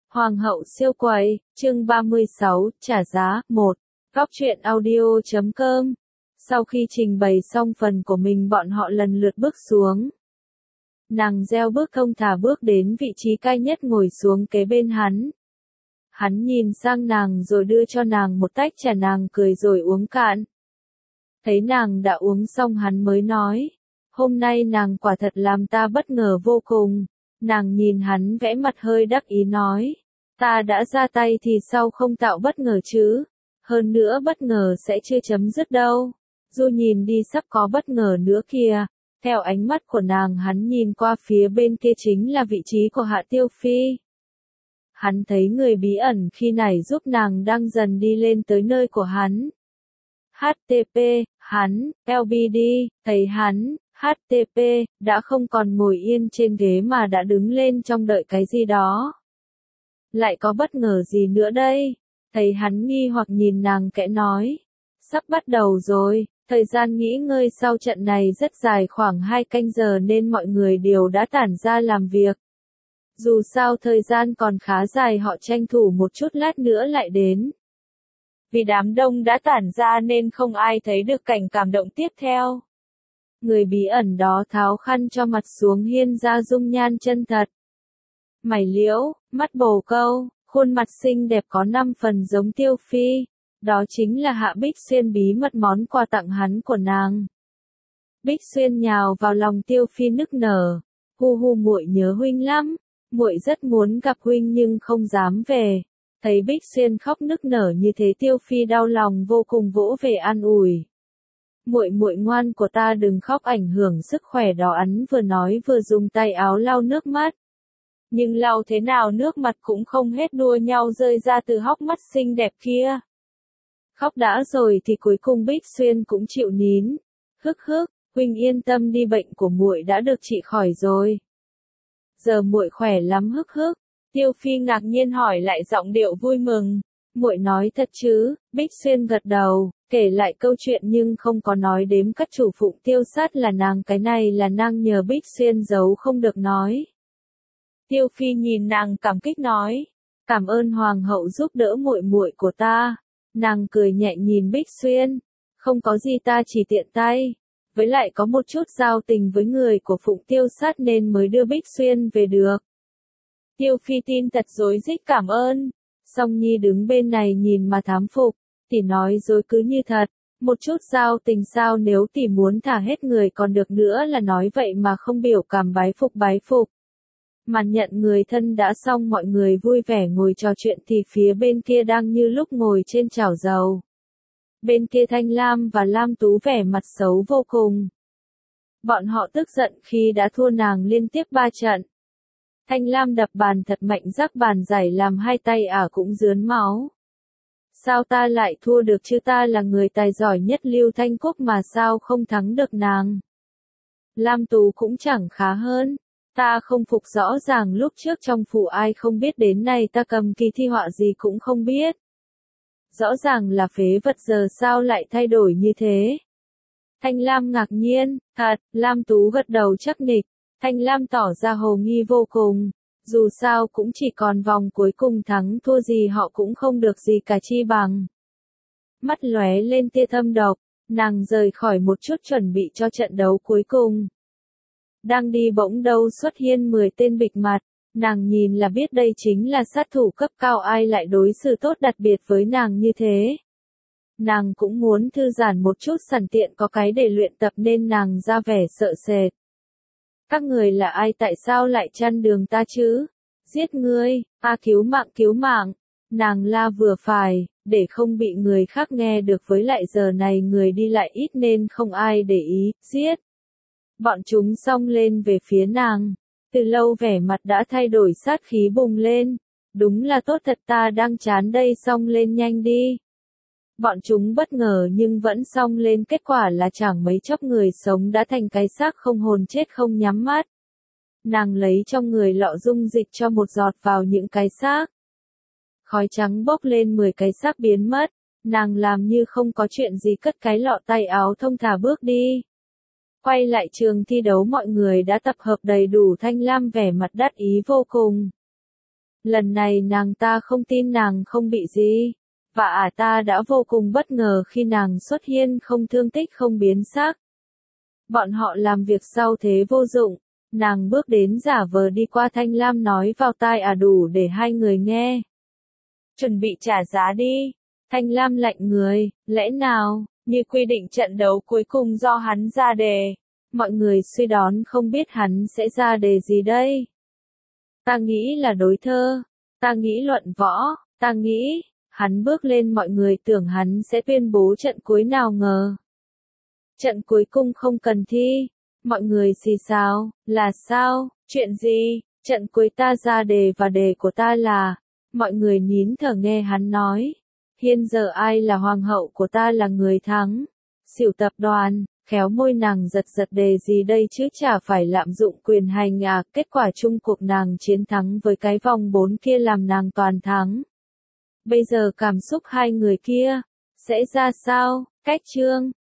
Hoàng hậu siêu quầy, chương 36, trả giá, 1. Góc truyện audio.com. Sau khi trình bày xong phần của mình bọn họ lần lượt bước xuống. Nàng gieo bước thông thả bước đến vị trí cai nhất ngồi xuống kế bên hắn. Hắn nhìn sang nàng rồi đưa cho nàng một tách trà, nàng cười rồi uống cạn. Thấy nàng đã uống xong hắn mới nói, hôm nay nàng quả thật làm ta bất ngờ vô cùng. Nàng nhìn hắn vẽ mặt hơi đắc ý nói, ta đã ra tay thì sao không tạo bất ngờ chứ, hơn nữa bất ngờ sẽ chưa chấm dứt đâu, dù nhìn đi sắp có bất ngờ nữa kìa. Theo ánh mắt của nàng hắn nhìn qua phía bên kia chính là vị trí của Hạ Tiêu Phi. Hắn thấy người bí ẩn khi này giúp nàng đang dần đi lên tới nơi của hắn. HTP, hắn, LBD, thấy hắn, HTP, đã không còn ngồi yên trên ghế mà đã đứng lên trong đợi cái gì đó. Lại có bất ngờ gì nữa đây? Thấy hắn nghi hoặc nhìn nàng kẽ nói. Sắp bắt đầu rồi, thời gian nghỉ ngơi sau trận này rất dài khoảng 2 canh giờ nên mọi người đều đã tản ra làm việc. Dù sao thời gian còn khá dài họ tranh thủ một chút lát nữa lại đến. Vì đám đông đã tản ra nên không ai thấy được cảnh cảm động tiếp theo. Người bí ẩn đó tháo khăn cho mặt xuống hiên ra dung nhan chân thật. Mày liễu, mắt bồ câu, khuôn mặt xinh đẹp có 5 phần giống Tiêu Phi. Đó chính là Hạ Bích Xuyên bí mật món quà tặng hắn của nàng. Bích Xuyên nhào vào lòng Tiêu Phi nức nở. Hu hu, muội nhớ huynh lắm. Muội rất muốn gặp huynh nhưng không dám về. Thấy Bích Xuyên khóc nức nở như thế Tiêu Phi đau lòng vô cùng vỗ về an ủi. Muội muội ngoan của ta đừng khóc ảnh hưởng sức khỏe đó, hắn vừa nói vừa dùng tay áo lau nước mắt. Nhưng lau thế nào nước mặt cũng không hết đua nhau rơi ra từ hốc mắt xinh đẹp kia. Khóc đã rồi thì cuối cùng Bích Xuyên cũng chịu nín. Hức hức, huynh yên tâm đi, bệnh của muội đã được trị khỏi rồi. Giờ muội khỏe lắm hức hức. Tiêu Phi ngạc nhiên hỏi lại giọng điệu vui mừng. Muội nói thật chứ? Bích Xuyên gật đầu, kể lại câu chuyện nhưng không có nói đếm các chủ phụng tiêu sát là nàng, cái này là nàng nhờ Bích Xuyên giấu không được nói. Tiêu Phi nhìn nàng cảm kích nói, cảm ơn hoàng hậu giúp đỡ muội muội của ta. Nàng cười nhẹ nhìn Bích Xuyên, không có gì, ta chỉ tiện tay. Với lại có một chút giao tình với người của phụng tiêu sát nên mới đưa Bích Xuyên về được. Tiêu Phi tin thật rối rít cảm ơn. Song Nhi đứng bên này nhìn mà thám phục, tỷ nói dối cứ như thật, một chút giao tình sao, nếu tỷ muốn thả hết người còn được, nữa là nói vậy mà không biểu cảm bái phục bái phục. Màn nhận người thân đã xong, mọi người vui vẻ ngồi trò chuyện thì phía bên kia đang như lúc ngồi trên chảo dầu. Bên kia Thanh Lam và Lam Tú vẻ mặt xấu vô cùng. Bọn họ tức giận khi đã thua nàng liên tiếp 3 trận. Thanh Lam đập bàn thật mạnh, rắc bàn giày làm hai tay cũng rướn máu. Sao ta lại thua được chứ, ta là người tài giỏi nhất Lưu Thanh Quốc mà sao không thắng được nàng. Lam Tú cũng chẳng khá hơn. Ta không phục, rõ ràng lúc trước trong phủ ai không biết, đến nay ta cầm kỳ thi họa gì cũng không biết. Rõ ràng là phế vật, giờ sao lại thay đổi như thế. Thanh Lam ngạc nhiên, thật. Lam Tú gật đầu chắc nịch. Thanh Lam tỏ ra hồ nghi vô cùng. Dù sao cũng chỉ còn vòng cuối cùng, thắng thua gì họ cũng không được gì cả, chi bằng. Mắt lóe lên tia thâm độc, nàng rời khỏi một chút chuẩn bị cho trận đấu cuối cùng. Đang đi bỗng đâu xuất hiện 10 tên bịt mặt, nàng nhìn là biết đây chính là sát thủ cấp cao, ai lại đối xử tốt đặc biệt với nàng như thế. Nàng cũng muốn thư giãn một chút, sẵn tiện có cái để luyện tập nên nàng ra vẻ sợ sệt. Các người là ai, tại sao lại chặn đường ta chứ? Giết ngươi, cứu mạng cứu mạng. Nàng la vừa phải, để không bị người khác nghe được, với lại giờ này người đi lại ít nên không ai để ý, giết. Bọn chúng xông lên về phía nàng. Từ lâu vẻ mặt đã thay đổi, sát khí bùng lên. Đúng là tốt thật, ta đang chán đây, xông lên nhanh đi. Bọn chúng bất ngờ nhưng vẫn xông lên, kết quả là chẳng mấy chốc người sống đã thành cái xác không hồn, chết không nhắm mắt. Nàng lấy trong người lọ dung dịch cho một giọt vào những cái xác. Khói trắng bốc lên, 10 cái xác biến mất. Nàng làm như không có chuyện gì, cất cái lọ, tay áo thông thả bước đi. Quay lại trường thi đấu, mọi người đã tập hợp đầy đủ. Thanh Lam vẻ mặt đắc ý vô cùng. Lần này nàng ta không tin nàng không bị gì. Và ta đã vô cùng bất ngờ khi nàng xuất hiện không thương tích không biến sắc. Bọn họ làm việc sau thế vô dụng. Nàng bước đến giả vờ đi qua Thanh Lam nói vào tai đủ để hai người nghe. Chuẩn bị trả giá đi. Thanh Lam lạnh người, lẽ nào, như quy định trận đấu cuối cùng do hắn ra đề. Mọi người suy đoán không biết hắn sẽ ra đề gì đây. Ta nghĩ là đối thơ. Ta nghĩ luận võ. Ta nghĩ, hắn bước lên mọi người tưởng hắn sẽ tuyên bố trận cuối nào ngờ. Trận cuối cùng không cần thi. Mọi người xì xào, là sao, chuyện gì, trận cuối ta ra đề và đề của ta là, mọi người nín thở nghe hắn nói, hiện giờ ai là hoàng hậu của ta là người thắng, Xỉu tập đoàn, khéo môi nàng giật giật đề gì đây chứ chả phải lạm dụng quyền hành kết quả chung cuộc nàng chiến thắng với cái vòng 4 kia làm nàng toàn thắng. Bây giờ cảm xúc hai người kia, sẽ ra sao, cách chương.